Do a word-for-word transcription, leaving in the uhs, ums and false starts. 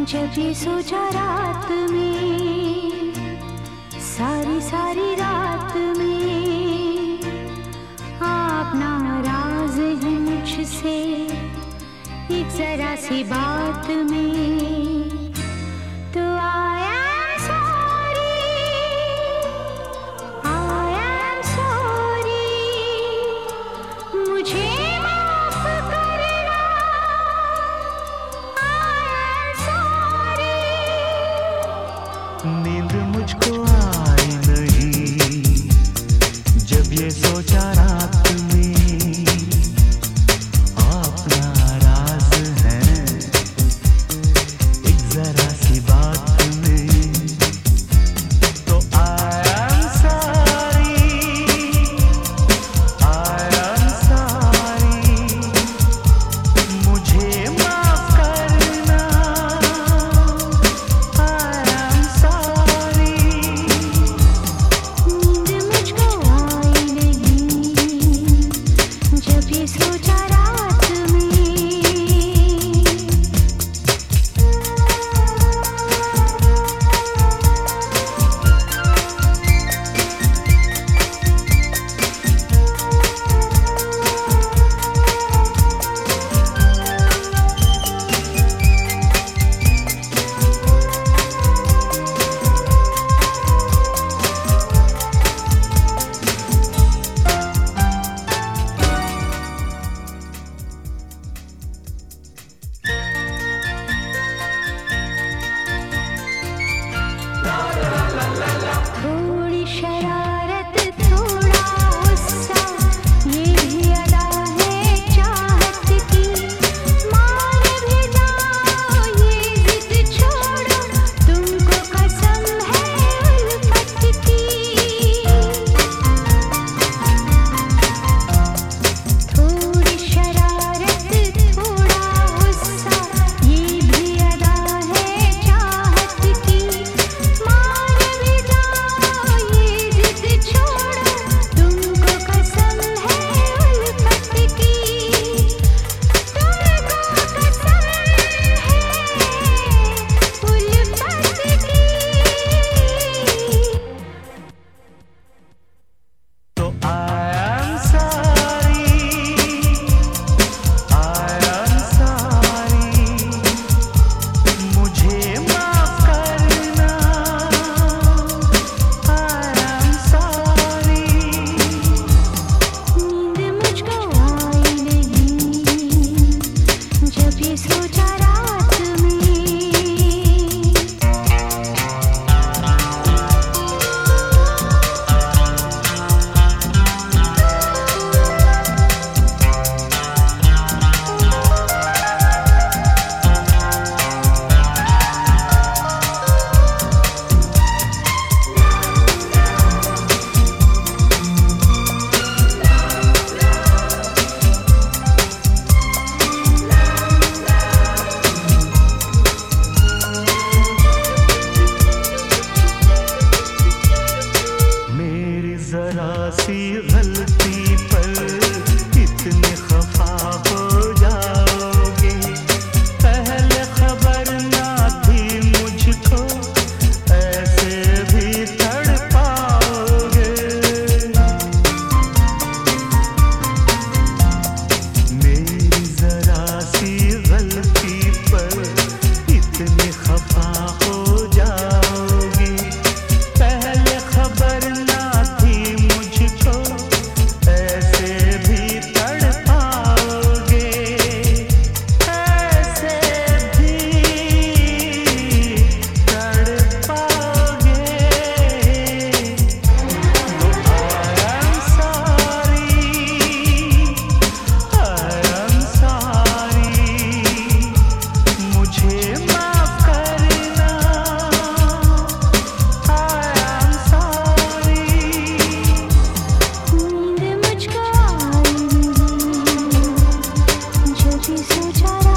जब ये सोचा रात में, सारी सारी रात में, आप नाराज हैं मुझसे एक जरा सी बात में, तो I am sorry, I am sorry, मुझे माफ करना, I am sorry। नींद मुझको आई नहीं जब ये सोचा रात में, आप नाराज हैं एक जरा सी बात में, तो I am sorry, I am sorry, मुझे माफ करना, I am sorry। नींद मुझको आई नहीं जब ये सोचा रात में। थोड़ी शरारत थोड़ा गुस्सा, ये भी अदा है चाहत की, मान भी जाओ ये जिद छोड़ो, तुमको कसम है उल्फत की। थोड़ी शरारत थोड़ा गुस्सा, ये भी अदा है चाहत की, मान भी जाओ ये जिद छोड़ो, तुमको कसम है उल्फत की, तुमको कसम है उल्फत की। तो I am sorry, I am sorry, मुझे माफ करना, I am sorry। नींद मुझको आई नहीं जब ये सोचा रात में। मेरी जरा सी गलती पर इतने खफा हो जाओगे, पहले खबर ना थी मुझको, ऐसे भी तड़पाओगे। मेरी जरा सी गलती पर इतने खफा हो जाओगे, पहले खबर ना थी मुझको, ऐसे भी तड़पाओगे, ऐसे भी तड़पाओगे। I am sorry, I am sorry, मुझे माफ करना, I am sorry। नींद मुझको आई नहीं जब ये सोचा रात